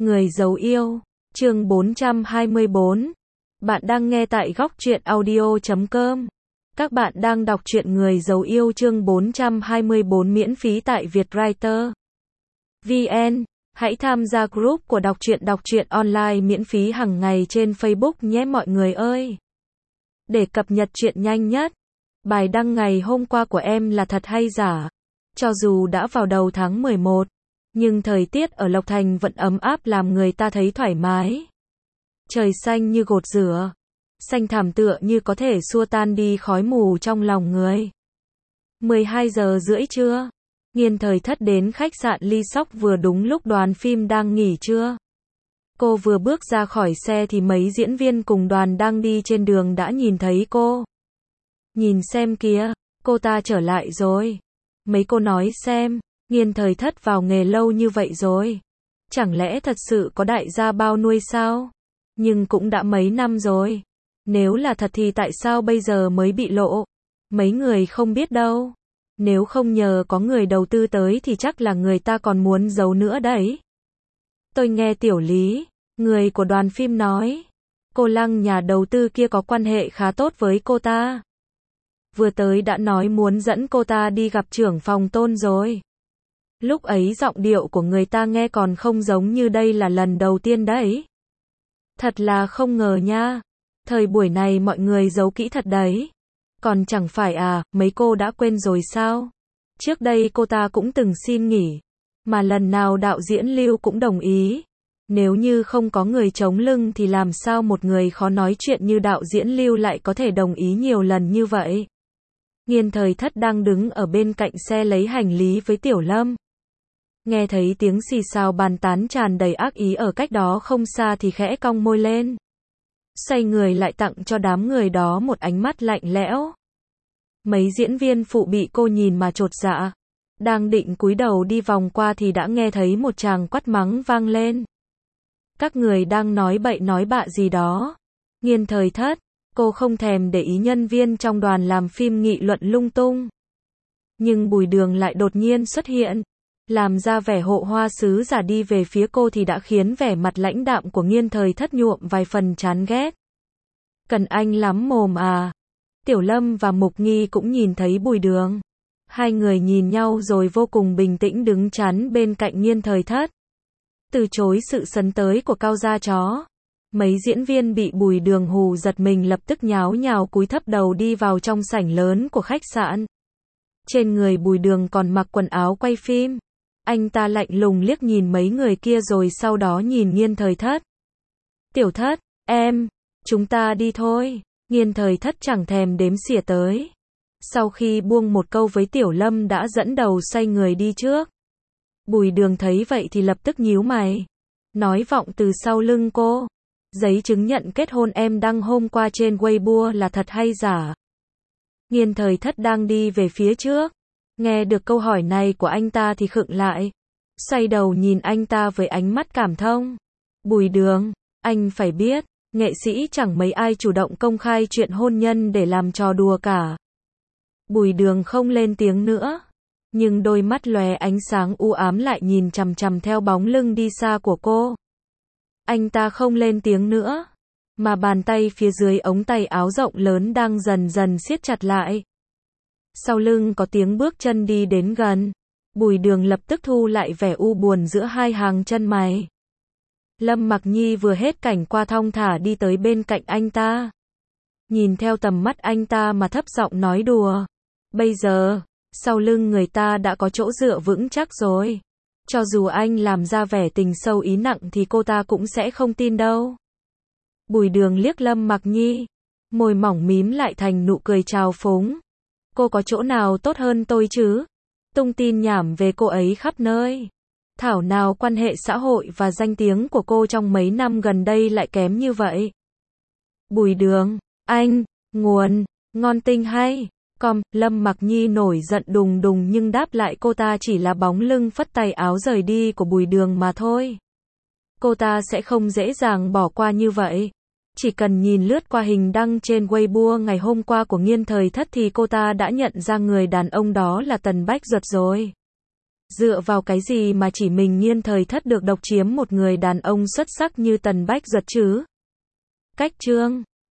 Người giấu yêu, chương 424. Bạn đang nghe tại góc truyện audio.com. Các bạn đang đọc truyện Người giấu yêu chương 424 miễn phí tại Vietwriter VN. Hãy tham gia group của đọc truyện online miễn phí hàng ngày trên Facebook nhé mọi người ơi. Để cập nhật truyện nhanh nhất. Bài đăng ngày hôm qua của em là thật hay giả? Cho dù đã vào đầu tháng 11, nhưng thời tiết ở Lộc Thành vẫn ấm áp làm người ta thấy thoải mái. Trời xanh như gột rửa, xanh thẳm tựa như có thể xua tan đi khói mù trong lòng người. 12 giờ rưỡi trưa, Nghiên Thời Thất đến khách sạn Ly Sóc vừa đúng lúc đoàn phim đang nghỉ trưa. Cô vừa bước ra khỏi xe thì mấy diễn viên cùng đoàn đang đi trên đường đã nhìn thấy cô. Nhìn xem kìa, cô ta trở lại rồi. Mấy cô nói xem, Nghiên Thời Thất vào nghề lâu như vậy rồi. Chẳng lẽ thật sự có đại gia bao nuôi sao? Nhưng cũng đã mấy năm rồi. Nếu là thật thì tại sao bây giờ mới bị lộ? Mấy người không biết đâu. Nếu không nhờ có người đầu tư tới thì chắc là người ta còn muốn giấu nữa đấy. Tôi nghe Tiểu Lý, người của đoàn phim nói, cô Lăng nhà đầu tư kia có quan hệ khá tốt với cô ta. Vừa tới đã nói muốn dẫn cô ta đi gặp trưởng phòng Tôn rồi. Lúc ấy giọng điệu của người ta nghe còn không giống như đây là lần đầu tiên đấy. Thật là không ngờ nha. Thời buổi này mọi người giấu kỹ thật đấy. Còn chẳng phải à, mấy cô đã quên rồi sao? Trước đây cô ta cũng từng xin nghỉ. Mà lần nào đạo diễn Lưu cũng đồng ý. Nếu như không có người chống lưng thì làm sao một người khó nói chuyện như đạo diễn Lưu lại có thể đồng ý nhiều lần như vậy? Nghiên Thời Thất đang đứng ở bên cạnh xe lấy hành lý với Tiểu Lâm. Nghe thấy tiếng xì xào bàn tán tràn đầy ác ý ở cách đó không xa thì khẽ cong môi lên. Xoay người lại tặng cho đám người đó một ánh mắt lạnh lẽo. Mấy diễn viên phụ bị cô nhìn mà chột dạ. Đang định cúi đầu đi vòng qua thì đã nghe thấy một tràng quát mắng vang lên. Các người đang nói bậy nói bạ gì đó. Nghiên Thời Thất, cô không thèm để ý nhân viên trong đoàn làm phim nghị luận lung tung. Nhưng Bùi Đường lại đột nhiên xuất hiện. Làm ra vẻ hộ hoa sứ giả đi về phía cô thì đã khiến vẻ mặt lãnh đạm của Nghiên Thời Thất nhuộm vài phần chán ghét. Cần anh lắm mồm à. Tiểu Lâm và Mục Nghi cũng nhìn thấy Bùi Đường. Hai người nhìn nhau rồi vô cùng bình tĩnh đứng chắn bên cạnh Nghiên Thời Thất. Từ chối sự sấn tới của Cao gia chó. Mấy diễn viên bị Bùi Đường hù giật mình lập tức nháo nhào cúi thấp đầu đi vào trong sảnh lớn của khách sạn. Trên người Bùi Đường còn mặc quần áo quay phim. Anh ta lạnh lùng liếc nhìn mấy người kia rồi sau đó nhìn Nghiên Thời Thất. Tiểu Thất, em, chúng ta đi thôi. Nghiên Thời Thất chẳng thèm đếm xỉa tới. Sau khi buông một câu với Tiểu Lâm đã dẫn đầu xoay người đi trước. Bùi Đường thấy vậy thì lập tức nhíu mày. Nói vọng từ sau lưng cô. Giấy chứng nhận kết hôn em đăng hôm qua trên Weibo là thật hay giả? Nghiên Thời Thất đang đi về phía trước. Nghe được câu hỏi này của anh ta thì khựng lại. Xoay đầu nhìn anh ta với ánh mắt cảm thông. Bùi Đường, anh phải biết, nghệ sĩ chẳng mấy ai chủ động công khai chuyện hôn nhân để làm trò đùa cả. Bùi Đường không lên tiếng nữa. Nhưng đôi mắt lóe ánh sáng u ám lại nhìn chằm chằm theo bóng lưng đi xa của cô. Anh ta không lên tiếng nữa. Mà bàn tay phía dưới ống tay áo rộng lớn đang dần dần siết chặt lại. Sau lưng có tiếng bước chân đi đến gần. Bùi Đường lập tức thu lại vẻ u buồn giữa hai hàng chân mày. Lâm Mặc Nhi vừa hết cảnh qua thong thả đi tới bên cạnh anh ta. Nhìn theo tầm mắt anh ta mà thấp giọng nói đùa. Bây giờ, sau lưng người ta đã có chỗ dựa vững chắc rồi. Cho dù anh làm ra vẻ tình sâu ý nặng thì cô ta cũng sẽ không tin đâu. Bùi Đường liếc Lâm Mặc Nhi. Môi mỏng mím lại thành nụ cười trào phúng. Cô có chỗ nào tốt hơn tôi chứ? Tung tin nhảm về cô ấy khắp nơi. Thảo nào quan hệ xã hội và danh tiếng của cô trong mấy năm gần đây lại kém như vậy. Bùi Đường, anh, nguồn, ngon tinh hay. Lâm Mặc Nhi nổi giận đùng đùng nhưng đáp lại cô ta chỉ là bóng lưng phất tay áo rời đi của Bùi Đường mà thôi. Cô ta sẽ không dễ dàng bỏ qua như vậy. Chỉ cần nhìn lướt qua hình đăng trên Weibo ngày hôm qua của Nghiên Thời Thất thì cô ta đã nhận ra người đàn ông đó là Tần Bách Duật rồi. Dựa vào cái gì mà chỉ mình Nhiên thời thất được độc chiếm một người đàn ông xuất sắc như Tần Bách Duật chứ? Cách chương